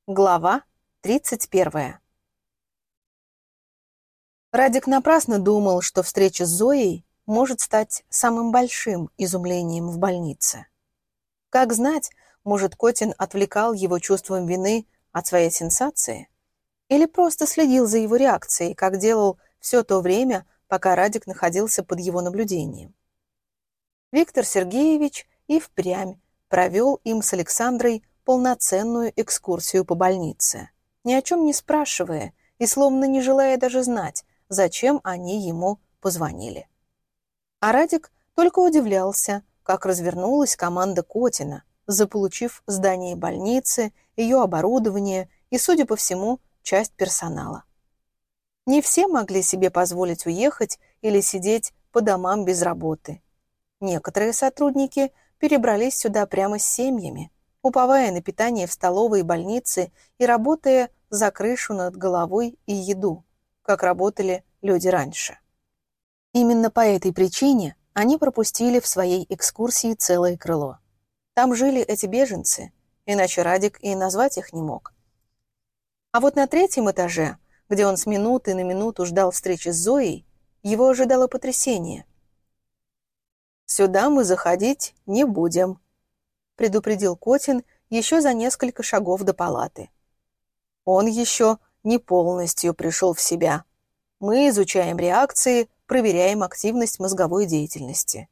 Глава 31. Радик напрасно думал, что встреча с Зоей может стать самым большим изумлением в больнице. Как знать, может, Котин отвлекал его чувством вины от своей сенсации? Или просто следил за его реакцией, как делал все то время, пока Радик находился под его наблюдением? Виктор Сергеевич и впрямь провел им с Александрой полноценную экскурсию по больнице, ни о чем не спрашивая и словно не желая даже знать, зачем они ему позвонили. А Радик только удивлялся, как развернулась команда Котина, заполучив здание больницы, ее оборудование и, судя по всему, часть персонала. Не все могли себе позволить уехать или сидеть по домам без работы. Некоторые сотрудники перебрались сюда прямо с семьями, уповая на питание в столовой и больнице и работая за крышу над головой и еду, как работали люди раньше. Именно по этой причине они пропустили в своей экскурсии целое крыло. Там жили эти беженцы, иначе Радик и назвать их не мог. А вот на третьем этаже, где он с минуты на минуту ждал встречи с Зоей, его ожидало потрясение. «Сюда мы заходить не будем», — предупредил Котин еще за несколько шагов до палаты. «Он еще не полностью пришел в себя. Мы изучаем реакции, проверяем активность мозговой деятельности».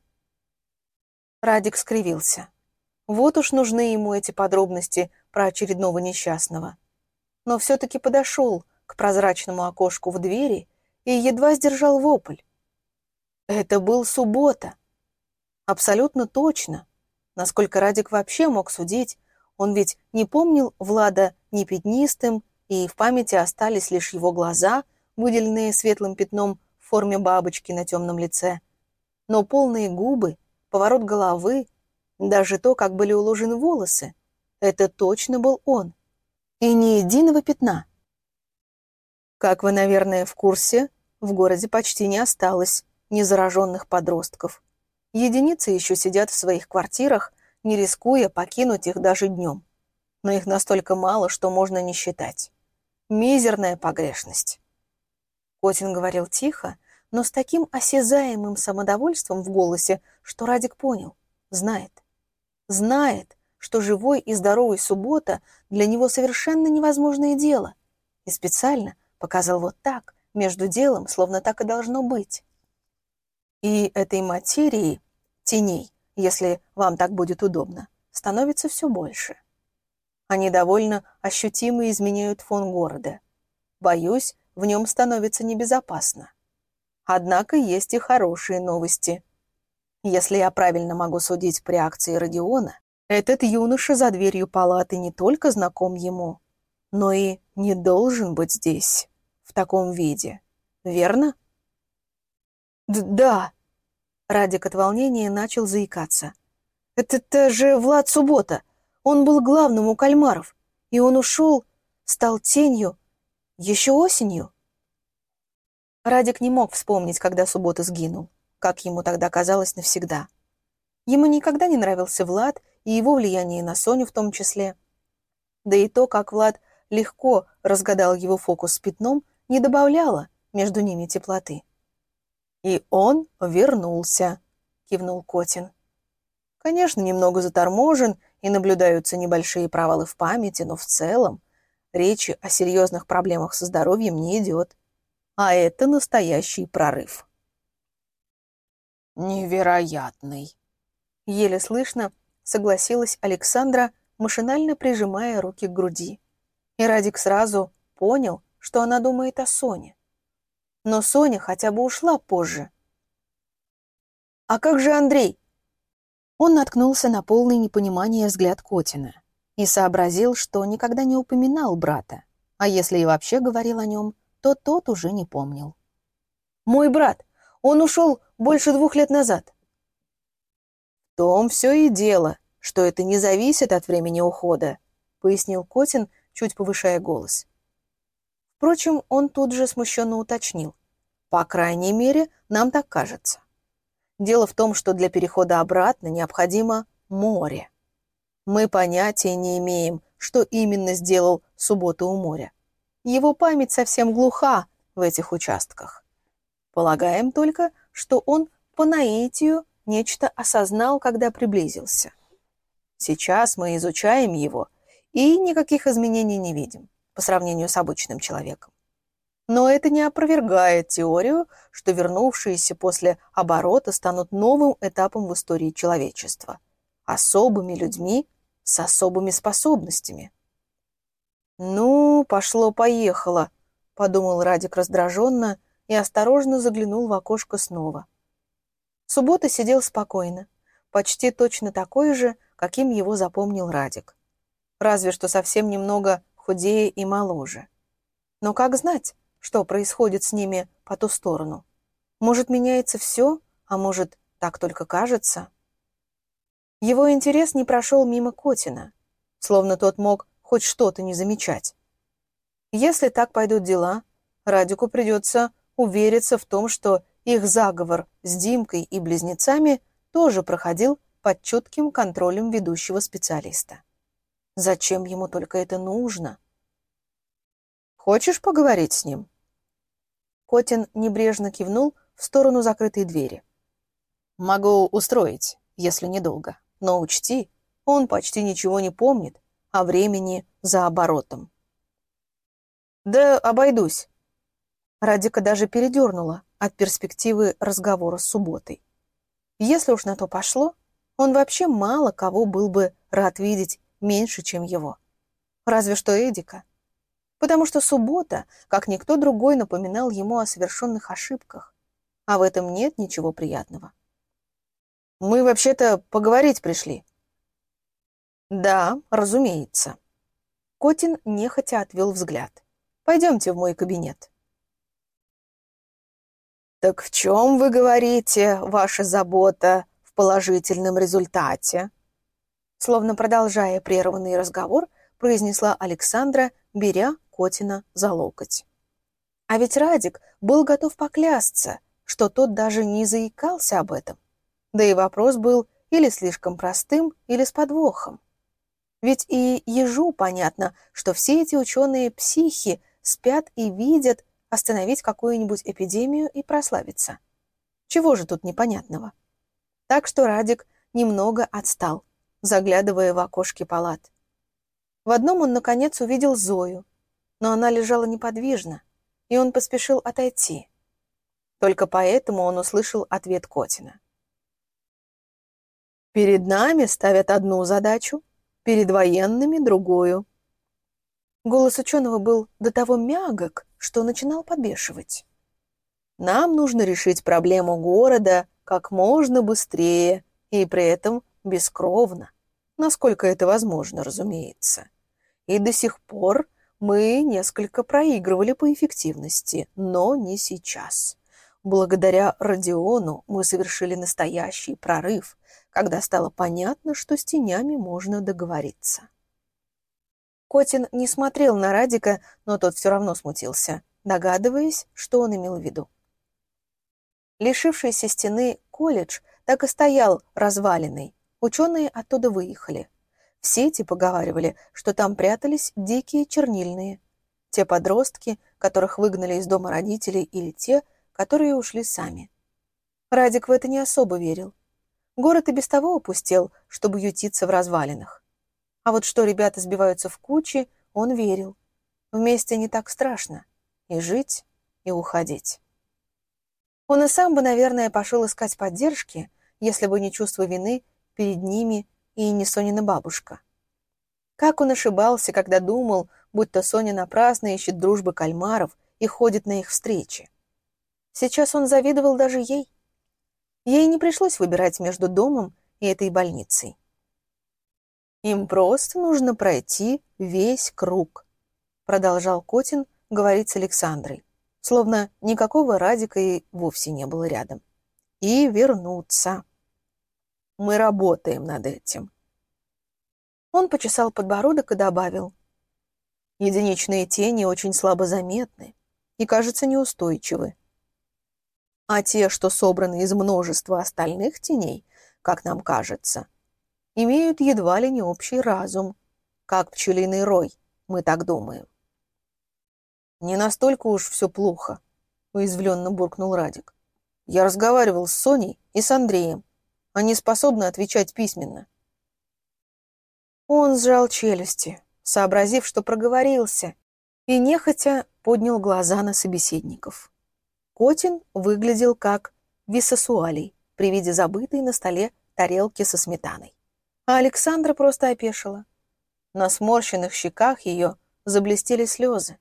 Радик скривился. Вот уж нужны ему эти подробности про очередного несчастного. Но все-таки подошел к прозрачному окошку в двери и едва сдержал вопль. Это был суббота. Абсолютно точно. Насколько Радик вообще мог судить, он ведь не помнил Влада ни пятнистым, и в памяти остались лишь его глаза, выделенные светлым пятном в форме бабочки на темном лице. Но полные губы, поворот головы, даже то, как были уложены волосы, это точно был он. И ни единого пятна. Как вы, наверное, в курсе, в городе почти не осталось незараженных подростков. Единицы еще сидят в своих квартирах, не рискуя покинуть их даже днем. Но их настолько мало, что можно не считать. Мизерная погрешность. Котин говорил тихо, но с таким осязаемым самодовольством в голосе, что Радик понял. Знает. Знает, что живой и здоровый суббота для него совершенно невозможное дело. И специально показал вот так, между делом, словно так и должно быть. И этой материи, теней, если вам так будет удобно, становится все больше. Они довольно ощутимо изменяют фон города. Боюсь, в нем становится небезопасно. Однако есть и хорошие новости. Если я правильно могу судить по реакции Родиона, этот юноша за дверью палаты не только знаком ему, но и не должен быть здесь, в таком виде. Верно? Да. Радик от волнения начал заикаться. Это же Влад Суббота. Он был главным у кальмаров. И он ушел, стал тенью. Еще осенью. Радик не мог вспомнить, когда Суббота сгинул, как ему тогда казалось навсегда. Ему никогда не нравился Влад и его влияние на Соню в том числе. Да и то, как Влад легко разгадал его фокус с пятном, не добавляло между ними теплоты. «И он вернулся», — кивнул Котин. «Конечно, немного заторможен, и наблюдаются небольшие провалы в памяти, но в целом речи о серьезных проблемах со здоровьем не идет. А это настоящий прорыв». «Невероятный», — еле слышно согласилась Александра, машинально прижимая руки к груди. И Радик сразу понял, что она думает о Соне. Но Соня хотя бы ушла позже. «А как же Андрей?» Он наткнулся на полный непонимание взгляд Котина и сообразил, что никогда не упоминал брата, а если и вообще говорил о нем, то тот уже не помнил. «Мой брат, он ушел больше 2 лет назад». «В том все и дело, что это не зависит от времени ухода», пояснил Котин, чуть повышая голос. Впрочем, он тут же смущенно уточнил. «По крайней мере, нам так кажется. Дело в том, что для перехода обратно необходимо море. Мы понятия не имеем, что именно сделал в субботу у моря. Его память совсем глуха в этих участках. Полагаем только, что он по наитию нечто осознал, когда приблизился. Сейчас мы изучаем его и никаких изменений не видим по сравнению с обычным человеком. Но это не опровергает теорию, что вернувшиеся после оборота станут новым этапом в истории человечества, особыми людьми с особыми способностями. «Ну, пошло-поехало», — подумал Радик раздраженно и осторожно заглянул в окошко снова. Суббота сидел спокойно, почти точно такой же, каким его запомнил Радик. Разве что совсем немного худее и моложе. Но как знать, что происходит с ними по ту сторону? Может, меняется все, а может, так только кажется? Его интерес не прошел мимо Котина, словно тот мог хоть что-то не замечать. Если так пойдут дела, Радику придется увериться в том, что их заговор с Димкой и близнецами тоже проходил под чутким контролем ведущего специалиста. Зачем ему только это нужно? «Хочешь поговорить с ним?» Котин небрежно кивнул в сторону закрытой двери. «Могу устроить, если недолго. Но учти, он почти ничего не помнит о времени за оборотом». «Да обойдусь». Радика даже передернула от перспективы разговора с Субботой. Если уж на то пошло, он вообще мало кого был бы рад видеть меньше, чем его. Разве что Эдика. Потому что Суббота, как никто другой, напоминал ему о совершенных ошибках. А в этом нет ничего приятного. «Мы вообще-то поговорить пришли». «Да, разумеется». Котин нехотя отвел взгляд. «Пойдемте в мой кабинет». «Так в чем, вы говорите, ваша забота в положительном результате?» Словно продолжая прерванный разговор, произнесла Александра, беря Котина за локоть. А ведь Радик был готов поклясться, что тот даже не заикался об этом. Да и вопрос был или слишком простым, или с подвохом. Ведь и ежу понятно, что все эти ученые-психи спят и видят остановить какую-нибудь эпидемию и прославиться. Чего же тут непонятного? Так что Радик немного отстал, заглядывая в окошки палат. В одном он, наконец, увидел Зою, но она лежала неподвижно, и он поспешил отойти. Только поэтому он услышал ответ Котина. «Перед нами ставят одну задачу, перед военными — другую». Голос ученого был до того мягок, что начинал подбешивать. «Нам нужно решить проблему города как можно быстрее и при этом бескровно, насколько это возможно, разумеется. И до сих пор мы несколько проигрывали по эффективности, но не сейчас. Благодаря Родиону мы совершили настоящий прорыв, когда стало понятно, что с тенями можно договориться». Котин не смотрел на Радика, но тот все равно смутился, догадываясь, что он имел в виду. Лишившийся стены колледж так и стоял разваленный. Ученые оттуда выехали. В сети поговаривали, что там прятались дикие чернильные. Те подростки, которых выгнали из дома родителей, или те, которые ушли сами. Радик в это не особо верил. Город и без того опустел, чтобы ютиться в развалинах. А вот что ребята сбиваются в кучи, он верил. Вместе не так страшно. И жить, и уходить. Он и сам бы, наверное, пошел искать поддержки, если бы не чувство вины перед ними и не Сонина бабушка. Как он ошибался, когда думал, будто Соня напрасно ищет дружбы кальмаров и ходит на их встречи. Сейчас он завидовал даже ей. Ей не пришлось выбирать между домом и этой больницей. «Им просто нужно пройти весь круг», — продолжал Котин говорить с Александрой, словно никакого Радика и вовсе не было рядом. «И вернуться. Мы работаем над этим». Он почесал подбородок и добавил: «Единичные тени очень слабо заметны и, кажется, неустойчивы. А те, что собраны из множества остальных теней, как нам кажется, имеют едва ли не общий разум. как пчелиный рой, мы так думаем». «Не настолько уж все плохо», — уязвленно буркнул Радик. «Я разговаривал с Соней и с Андреем. Они способны отвечать письменно». Он сжал челюсти, сообразив, что проговорился, и нехотя поднял глаза на собеседников. Котин выглядел как висосуалий при виде забытой на столе тарелки со сметаной. А Александра просто опешила. На сморщенных щеках ее заблестели слезы.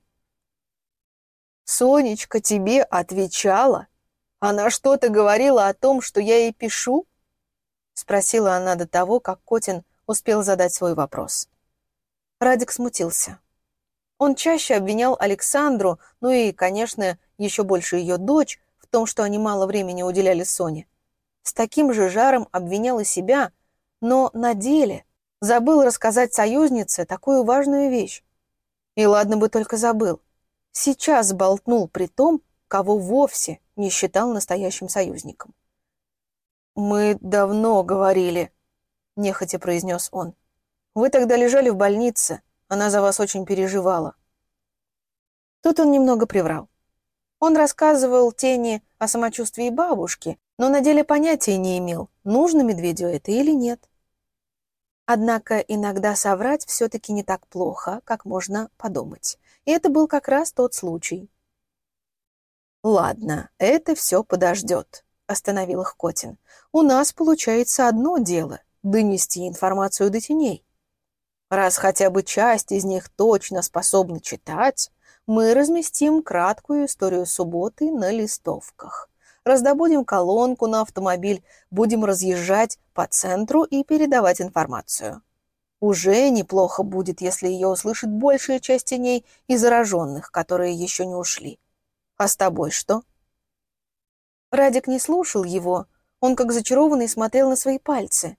«Сонечка тебе отвечала? Она что-то говорила о том, что я ей пишу?» — спросила она до того, как Котин успел задать свой вопрос. Радик смутился. Он чаще обвинял Александру, ну и, конечно, еще больше ее дочь, в том, что они мало времени уделяли Соне. С таким же жаром обвинял и себя, но на деле забыл рассказать союзнице такую важную вещь. И ладно бы только забыл. Сейчас болтнул при том, кого вовсе не считал настоящим союзником. «Мы давно говорили», — нехотя произнес он. «Вы тогда лежали в больнице, она за вас очень переживала». Тут он немного приврал. Он рассказывал Тени о самочувствии бабушки, но на деле понятия не имел, нужно медведю это или нет. Однако иногда соврать все-таки не так плохо, как можно подумать. И это был как раз тот случай. «Ладно, это все подождет», — остановил их Котин. «У нас получается одно дело — донести информацию до теней. Раз хотя бы часть из них точно способна читать, мы разместим краткую историю субботы на листовках. Раздобудем колонку на автомобиль, будем разъезжать по центру и передавать информацию. Уже неплохо будет, если ее услышит большая часть теней и зараженных, которые еще не ушли. А с тобой что?» Радик не слушал его, он как зачарованный смотрел на свои пальцы.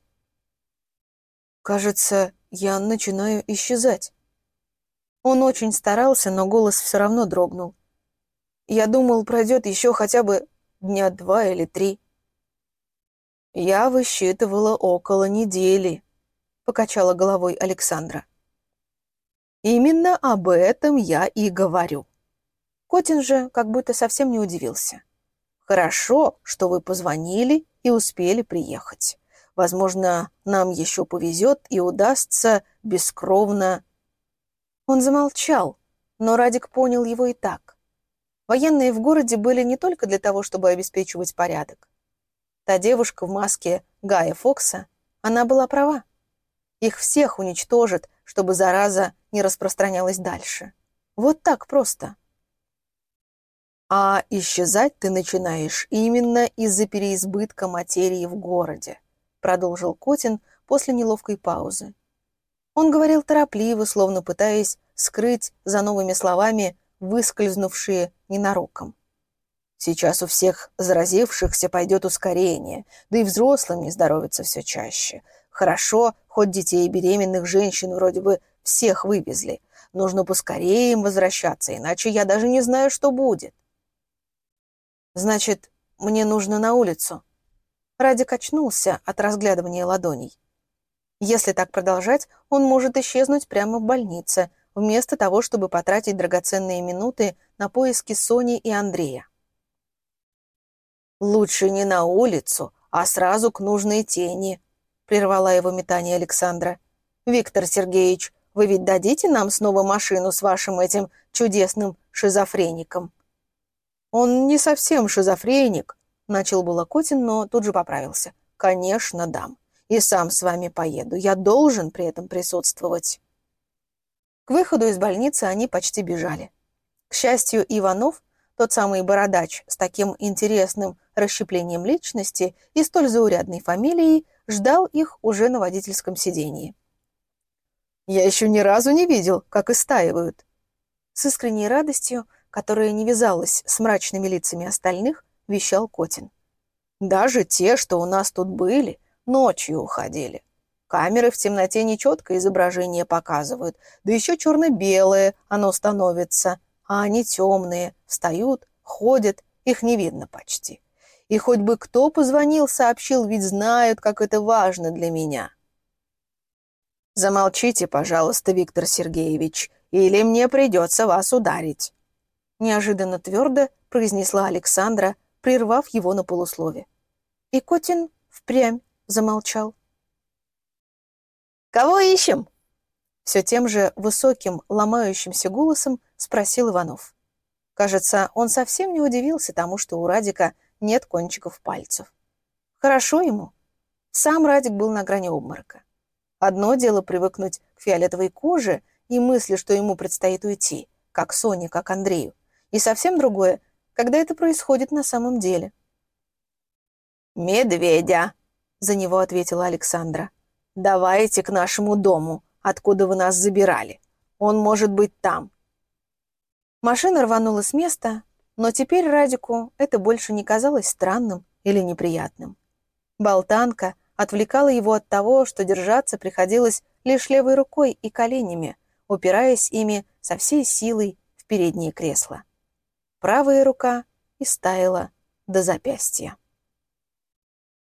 «Кажется, я начинаю исчезать». Он очень старался, но голос все равно дрогнул. «Я думал, пройдет еще хотя бы дня 2 или 3. «Я высчитывала около недели», — покачала головой Александра. «Именно об этом я и говорю». Котин же как будто совсем не удивился. «Хорошо, что вы позвонили и успели приехать. Возможно, нам еще повезет и удастся бескровно...» Он замолчал, но Радик понял его и так. Военные в городе были не только для того, чтобы обеспечивать порядок. Та девушка в маске Гая Фокса, она была права. Их всех уничтожат, чтобы зараза не распространялась дальше. Вот так просто. «А исчезать ты начинаешь именно из-за переизбытка материи в городе», продолжил Котин после неловкой паузы. Он говорил торопливо, словно пытаясь скрыть за новыми словами выскользнувшие ненароком. «Сейчас у всех заразившихся пойдет ускорение, да и взрослым не здоровится все чаще. Хорошо, хоть детей и беременных женщин вроде бы всех вывезли. Нужно поскорее им возвращаться, иначе я даже не знаю, что будет». «Значит, мне нужно на улицу». Радик очнулся от разглядывания ладоней. Если так продолжать, он может исчезнуть прямо в больнице, вместо того, чтобы потратить драгоценные минуты на поиски Сони и Андрея. «Лучше не на улицу, а сразу к нужной тени», — прервала его метание Александра. «Виктор Сергеевич, вы ведь дадите нам снова машину с вашим этим чудесным шизофреником?» «Он не совсем шизофреник», — начал было Котин, но тут же поправился. «Конечно, дам. И сам с вами поеду. Я должен при этом присутствовать». К выходу из больницы они почти бежали. К счастью, Иванов, тот самый бородач с таким интересным расщеплением личности и столь заурядной фамилией, ждал их уже на водительском сиденье. «Я еще ни разу не видел, как истаивают». С искренней радостью, которая не вязалась с мрачными лицами остальных, вещал Котин. «Даже те, что у нас тут были, ночью уходили. Камеры в темноте нечеткое изображение показывают, да еще черно-белое оно становится, а они темные, встают, ходят, их не видно почти. И хоть бы кто позвонил, сообщил, ведь знают, как это важно для меня». «Замолчите, пожалуйста, Виктор Сергеевич, или мне придется вас ударить», неожиданно твердо произнесла Александра, прервав его на полуслове. И Котин впрямь замолчал. «Кого ищем?» Все тем же высоким, ломающимся голосом спросил Иванов. Кажется, он совсем не удивился тому, что у Радика нет кончиков пальцев. Хорошо ему. Сам Радик был на грани обморока. Одно дело привыкнуть к фиолетовой коже и мысли, что ему предстоит уйти, как Соне, как Андрею. И совсем другое, когда это происходит на самом деле. «Медведя», — за него ответила Александра. «Давайте к нашему дому, откуда вы нас забирали. Он может быть там». Машина рванула с места, но теперь Радику это больше не казалось странным или неприятным. Болтанка отвлекала его от того, что держаться приходилось лишь левой рукой и коленями, упираясь ими со всей силой в переднее кресло. Правая рука истаяла до запястья.